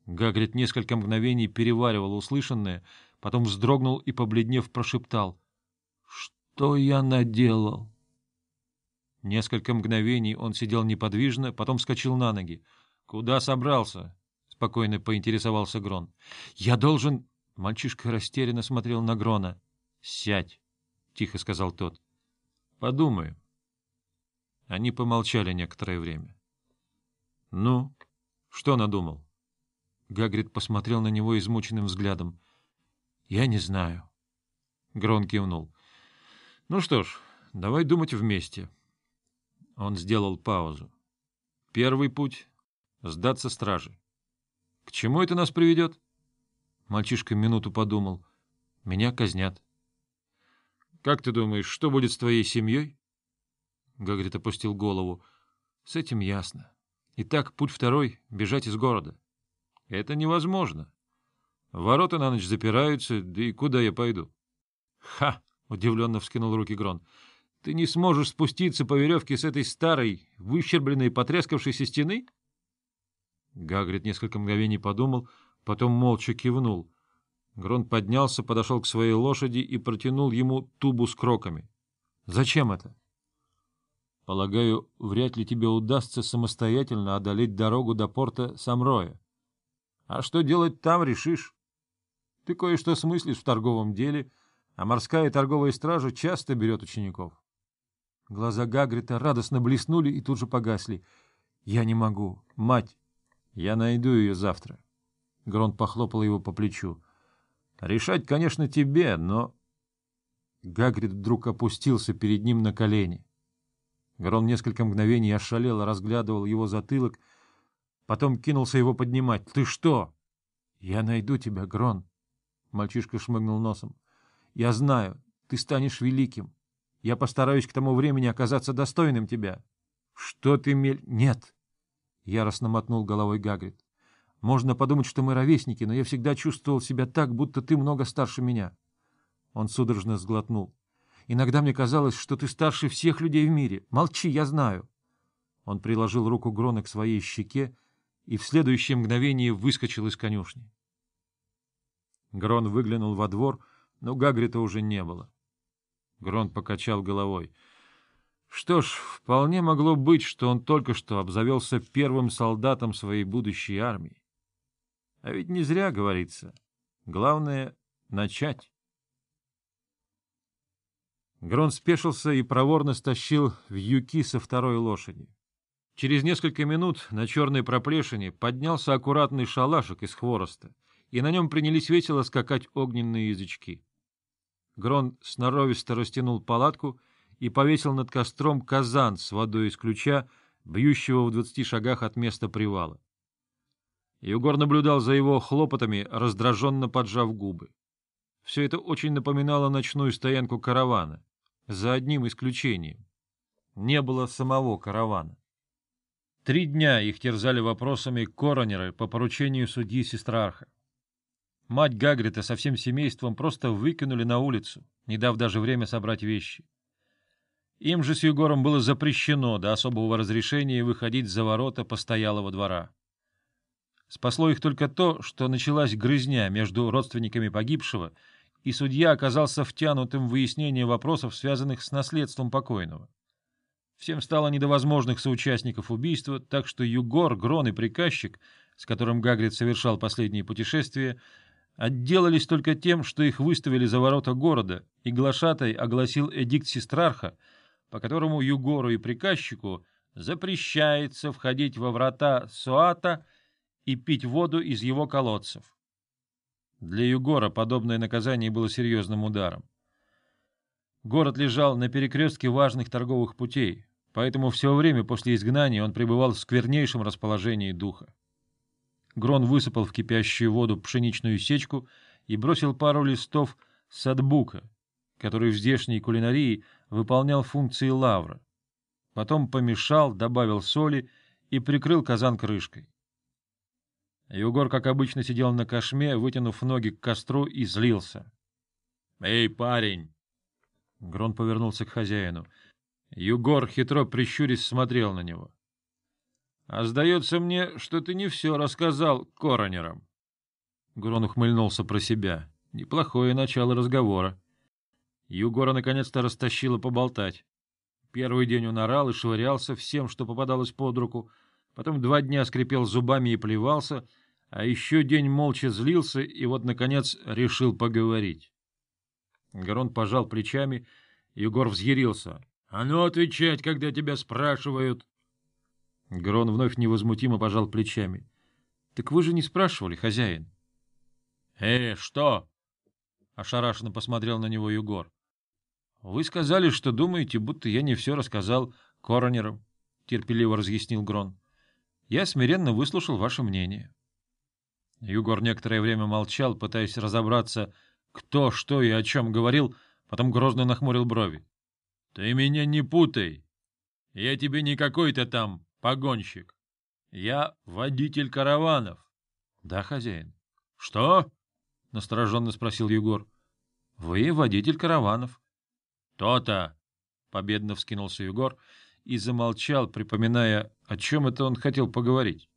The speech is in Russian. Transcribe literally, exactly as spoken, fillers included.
Гагрид несколько мгновений переваривал услышанное, потом вздрогнул и, побледнев, прошептал: — Что я наделал? Несколько мгновений он сидел неподвижно, потом вскочил на ноги. — Куда собрался? — спокойно поинтересовался Грон. — Я должен... Мальчишка растерянно смотрел на Грона. — Сядь, — тихо сказал тот. — Подумаю. Они помолчали некоторое время. — Ну, что надумал? Гагрид посмотрел на него измученным взглядом. — Я не знаю. Грон кивнул. — Ну что ж, давай думать вместе. Он сделал паузу. Первый путь — сдаться страже. К чему это нас приведет? Мальчишка минуту подумал. Меня казнят. — Как ты думаешь, что будет с твоей семьей? Гагрид опустил голову. — С этим ясно. Итак, путь второй — бежать из города. — Это невозможно. Ворота на ночь запираются, да и куда я пойду? — Ха! — удивленно вскинул руки Грон. — Ты не сможешь спуститься по веревке с этой старой, выщербленной, потрескавшейся стены? Гагрид несколько мгновений подумал, потом молча кивнул. Грон поднялся, подошел к своей лошади и протянул ему тубу с кроками. — Зачем это? — Полагаю, вряд ли тебе удастся самостоятельно одолеть дорогу до порта Самроя. А что делать там, решишь. Ты кое-что смыслишь в торговом деле, а морская торговая стража часто берет учеников. Глаза Гагрида радостно блеснули и тут же погасли. — Я не могу. Мать! Я найду ее завтра. Грон похлопал его по плечу. — Решать, конечно, тебе, но... Гагрид вдруг опустился перед ним на колени. Грон несколько мгновений ошалело разглядывал его затылок, потом кинулся его поднимать. — Ты что? — Я найду тебя, Грон. Мальчишка шмыгнул носом. — Я знаю, ты станешь великим. Я постараюсь к тому времени оказаться достойным тебя. — Что ты мель... — Нет! — яростно мотнул головой Гагрид. — Можно подумать, что мы ровесники, но я всегда чувствовал себя так, будто ты много старше меня. Он судорожно сглотнул. — Иногда мне казалось, что ты старше всех людей в мире. Молчи, я знаю. Он приложил руку Грона к своей щеке и в следующее мгновение выскочил из конюшни. Грон выглянул во двор, но Гагрида уже не было. Грон покачал головой. Что ж, вполне могло быть, что он только что обзавелся первым солдатом своей будущей армии. А ведь не зря говорится. Главное — начать. Грон спешился и проворно стащил вьюки со второй лошади. Через несколько минут на черной проплешине поднялся аккуратный шалашик из хвороста, и на нем принялись весело скакать огненные язычки. Грон сноровисто растянул палатку и повесил над костром казан с водой из ключа, бьющего в двадцати шагах от места привала. Югор наблюдал за его хлопотами, раздраженно поджав губы. Все это очень напоминало ночную стоянку каравана, за одним исключением. Не было самого каравана. Три дня их терзали вопросами коронеры по поручению судьи Сестраарха. Мать Гагрида со всем семейством просто выкинули на улицу, не дав даже время собрать вещи. Им же с Югором было запрещено до особого разрешения выходить за ворота постоялого двора. Спасло их только то, что началась грызня между родственниками погибшего, и судья оказался втянутым в выяснение вопросов, связанных с наследством покойного. Всем стало не до возможных соучастников убийства, так что Югор, Грон и приказчик, с которым Гагрид совершал последние путешествия, отделались только тем, что их выставили за ворота города, и глашатай огласил эдикт Сестраарха, по которому Югору и приказчику запрещается входить во врата Соата и пить воду из его колодцев. Для Югора подобное наказание было серьезным ударом. Город лежал на перекрестке важных торговых путей, поэтому все время после изгнания он пребывал в сквернейшем расположении духа. Грон высыпал в кипящую воду пшеничную сечку и бросил пару листов садбука, который в здешней кулинарии выполнял функции лавра. Потом помешал, добавил соли и прикрыл казан крышкой. Югор, как обычно, сидел на кошме, вытянув ноги к костру, и злился. — Эй, парень! Грон повернулся к хозяину. Югор, хитро прищурясь, смотрел на него. — А сдается мне, что ты не все рассказал коронерам. Грон ухмыльнулся про себя. Неплохое начало разговора. Югора наконец-то растащило поболтать. Первый день он орал и швырялся всем, что попадалось под руку, потом два дня скрипел зубами и плевался, а еще день молча злился и вот, наконец, решил поговорить. Грон пожал плечами, Югор взъярился. — А ну отвечать, когда тебя спрашивают! Грон вновь невозмутимо пожал плечами. — Так вы же не спрашивали, хозяин. — Э, что? — ошарашенно посмотрел на него Югор. — Вы сказали, что думаете, будто я не все рассказал коронерам, — терпеливо разъяснил Грон. — Я смиренно выслушал ваше мнение. Югор некоторое время молчал, пытаясь разобраться, кто, что и о чем говорил, потом грозно нахмурил брови. — Ты меня не путай. Я тебе не какой-то там погонщик. Я водитель караванов. — Да, хозяин. — Что? — настороженно спросил Егор. — Вы водитель караванов. — То-то! — победно вскинулся Егор и замолчал, припоминая, о чем это он хотел поговорить.